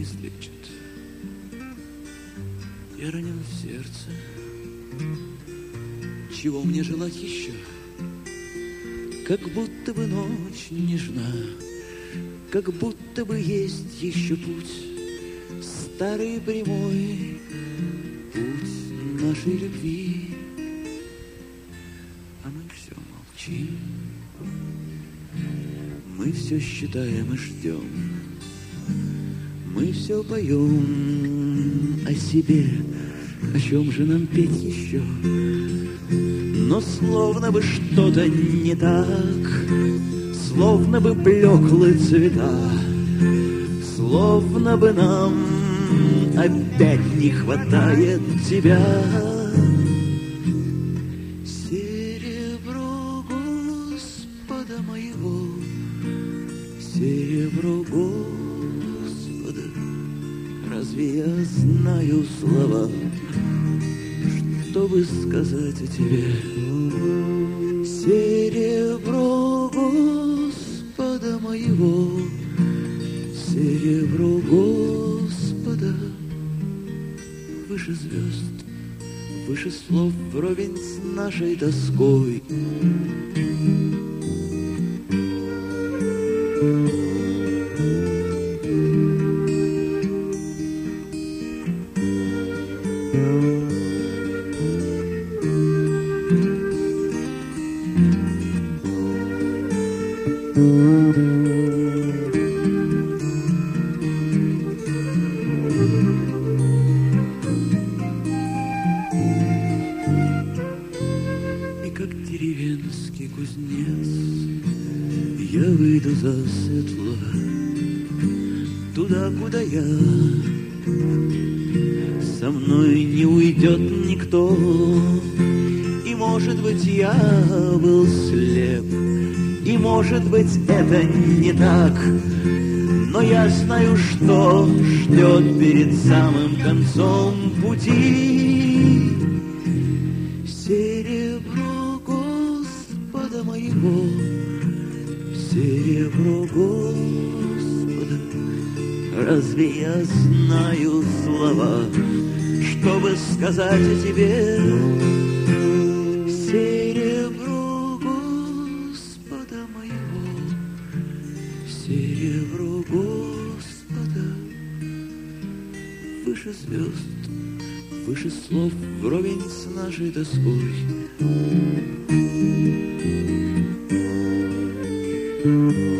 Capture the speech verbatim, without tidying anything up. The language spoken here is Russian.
излечит. Я ранен в сердце. Чего мне желать еще? Как будто бы ночь нежна, как будто бы есть еще путь, старый прямой путь нашей любви. А мы все молчим, мы все считаем и ждем, мы все поем о себе, о чем же нам петь еще? Но словно бы что-то не так, словно бы блеклы цвета, словно бы нам опять не хватает тебя. Серебро Господа моего, серебро Господа, разве я знаю слова, чтобы сказать о тебе? Серебро Господа моего, серебро Господа, выше звезд, выше слов, вровень с нашей тоской. Я выйду засветло туда, куда я, со мной не уйдет никто. И, может быть, я был слеп, и, может быть, это не так, но я знаю, что ждет перед самым концом пути. Серебро Господа моего, серебро Господа, разве я знаю слова, чтобы сказать о тебе? Серебро Господа моего, серебро Господа, выше звезд, выше слов, вровень с нашей тоской. Thank you.